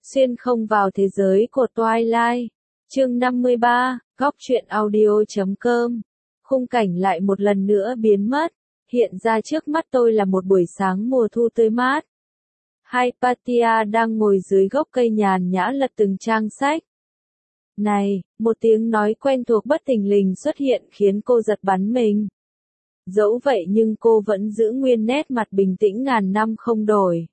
Xuyên không vào thế giới của Twilight. Chương 53, góc truyện audio.com. Khung cảnh lại một lần nữa biến mất. Hiện ra trước mắt tôi là một buổi sáng mùa thu tươi mát. Hypatia đang ngồi dưới gốc cây nhàn nhã lật từng trang sách. Này, một tiếng nói quen thuộc bất thình lình xuất hiện khiến cô giật bắn mình. Dẫu vậy nhưng cô vẫn giữ nguyên nét mặt bình tĩnh ngàn năm không đổi.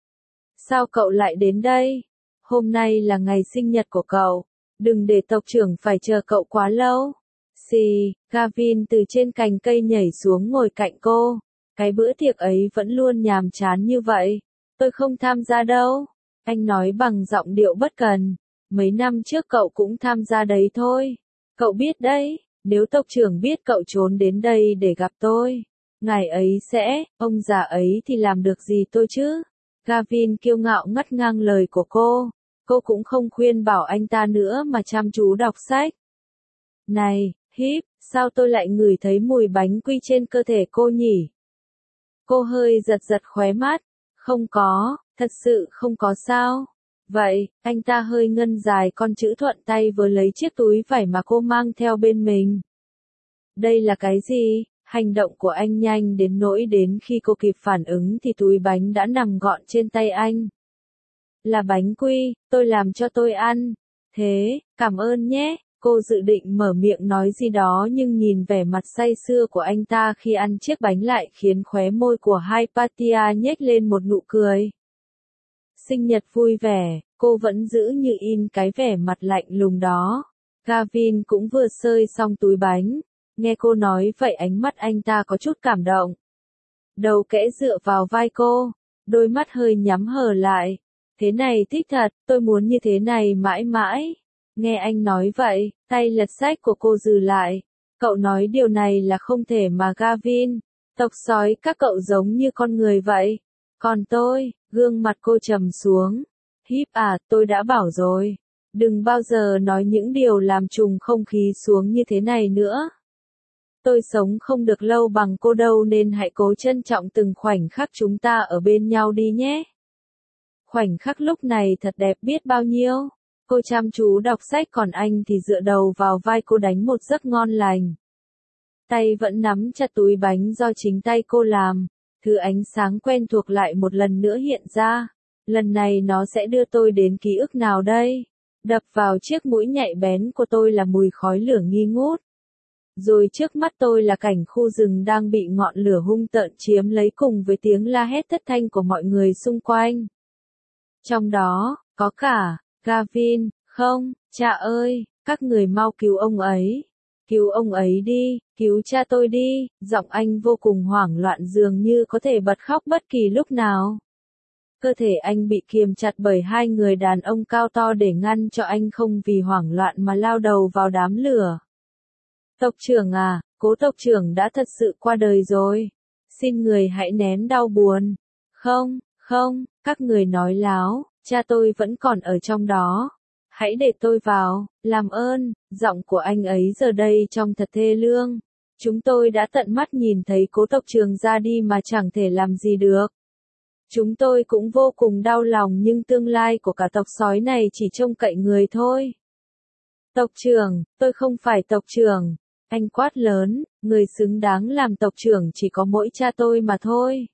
Sao cậu lại đến đây? Hôm nay là ngày sinh nhật của cậu. Đừng để tộc trưởng phải chờ cậu quá lâu. Xì, Gavin từ trên cành cây nhảy xuống ngồi cạnh cô. Cái bữa tiệc ấy vẫn luôn nhàm chán như vậy. Tôi không tham gia đâu. Anh nói bằng giọng điệu bất cần. Mấy năm trước cậu cũng tham gia đấy thôi. Cậu biết đấy, nếu tộc trưởng biết cậu trốn đến đây để gặp tôi, ngày ấy sẽ, ông già ấy thì làm được gì tôi chứ? Gavin kiêu ngạo ngắt ngang lời của cô. Cô cũng không khuyên bảo anh ta nữa mà chăm chú đọc sách. Này, Hip, sao tôi lại ngửi thấy mùi bánh quy trên cơ thể cô nhỉ? Cô hơi giật giật khóe mắt. Không có, thật sự không có sao. Vậy, anh ta hơi ngân dài con chữ thuận tay với lấy chiếc túi vải mà cô mang theo bên mình. Đây là cái gì? Hành động của anh nhanh đến nỗi đến khi cô kịp phản ứng thì túi bánh đã nằm gọn trên tay anh. Là bánh quy, tôi làm cho tôi ăn. Thế, cảm ơn nhé. Cô dự định mở miệng nói gì đó nhưng nhìn vẻ mặt say sưa của anh ta khi ăn chiếc bánh lại khiến khóe môi của Hypatia nhếch lên một nụ cười. Sinh nhật vui vẻ, cô vẫn giữ như in cái vẻ mặt lạnh lùng đó. Gavin cũng vừa xơi xong túi bánh. Nghe cô nói vậy ánh mắt anh ta có chút cảm động. Đầu kẽ dựa vào vai cô, đôi mắt hơi nhắm hờ lại. Thế này thích thật, tôi muốn như thế này mãi mãi. Nghe anh nói vậy, tay lật sách của cô dừng lại. Cậu nói điều này là không thể mà Gavin. Tộc sói các cậu giống như con người vậy. Còn tôi, gương mặt cô trầm xuống. Hip à, tôi đã bảo rồi. Đừng bao giờ nói những điều làm trùng không khí xuống như thế này nữa. Tôi sống không được lâu bằng cô đâu nên hãy cố trân trọng từng khoảnh khắc chúng ta ở bên nhau đi nhé. Khoảnh khắc lúc này thật đẹp biết bao nhiêu. Cô chăm chú đọc sách còn anh thì dựa đầu vào vai cô đánh một giấc ngon lành. Tay vẫn nắm chặt túi bánh do chính tay cô làm. Thứ ánh sáng quen thuộc lại một lần nữa hiện ra. Lần này nó sẽ đưa tôi đến ký ức nào đây? Đập vào chiếc mũi nhạy bén của tôi là mùi khói lửa nghi ngút. Rồi trước mắt tôi là cảnh khu rừng đang bị ngọn lửa hung tợn chiếm lấy cùng với tiếng la hét thất thanh của mọi người xung quanh. Trong đó, có cả, Gavin, không, cha ơi, các người mau cứu ông ấy. Cứu ông ấy đi, cứu cha tôi đi, giọng anh vô cùng hoảng loạn dường như có thể bật khóc bất kỳ lúc nào. Cơ thể anh bị kiềm chặt bởi hai người đàn ông cao to để ngăn cho anh không vì hoảng loạn mà lao đầu vào đám lửa. Tộc trưởng à, cố tộc trưởng đã thật sự qua đời rồi. Xin người hãy nén đau buồn. Không, không, các người nói láo, cha tôi vẫn còn ở trong đó. Hãy để tôi vào, làm ơn, giọng của anh ấy giờ đây trông thật thê lương. Chúng tôi đã tận mắt nhìn thấy cố tộc trưởng ra đi mà chẳng thể làm gì được. Chúng tôi cũng vô cùng đau lòng nhưng tương lai của cả tộc sói này chỉ trông cậy người thôi. Tộc trưởng, tôi không phải tộc trưởng. Anh quát lớn, người xứng đáng làm tộc trưởng chỉ có mỗi cha tôi mà thôi.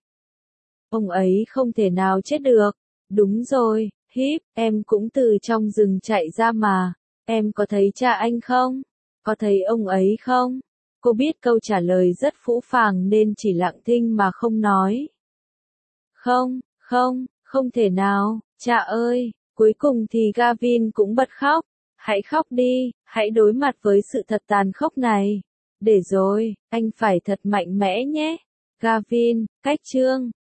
Ông ấy không thể nào chết được. Đúng rồi, Hip, em cũng từ trong rừng chạy ra mà. Em có thấy cha anh không? Có thấy ông ấy không? Cô biết câu trả lời rất phũ phàng nên chỉ lặng thinh mà không nói. Không, không, không thể nào, cha ơi, cuối cùng thì Gavin cũng bật khóc. Hãy khóc đi, hãy đối mặt với sự thật tàn khốc này. Để rồi, anh phải thật mạnh mẽ nhé. Gavin, cách chương.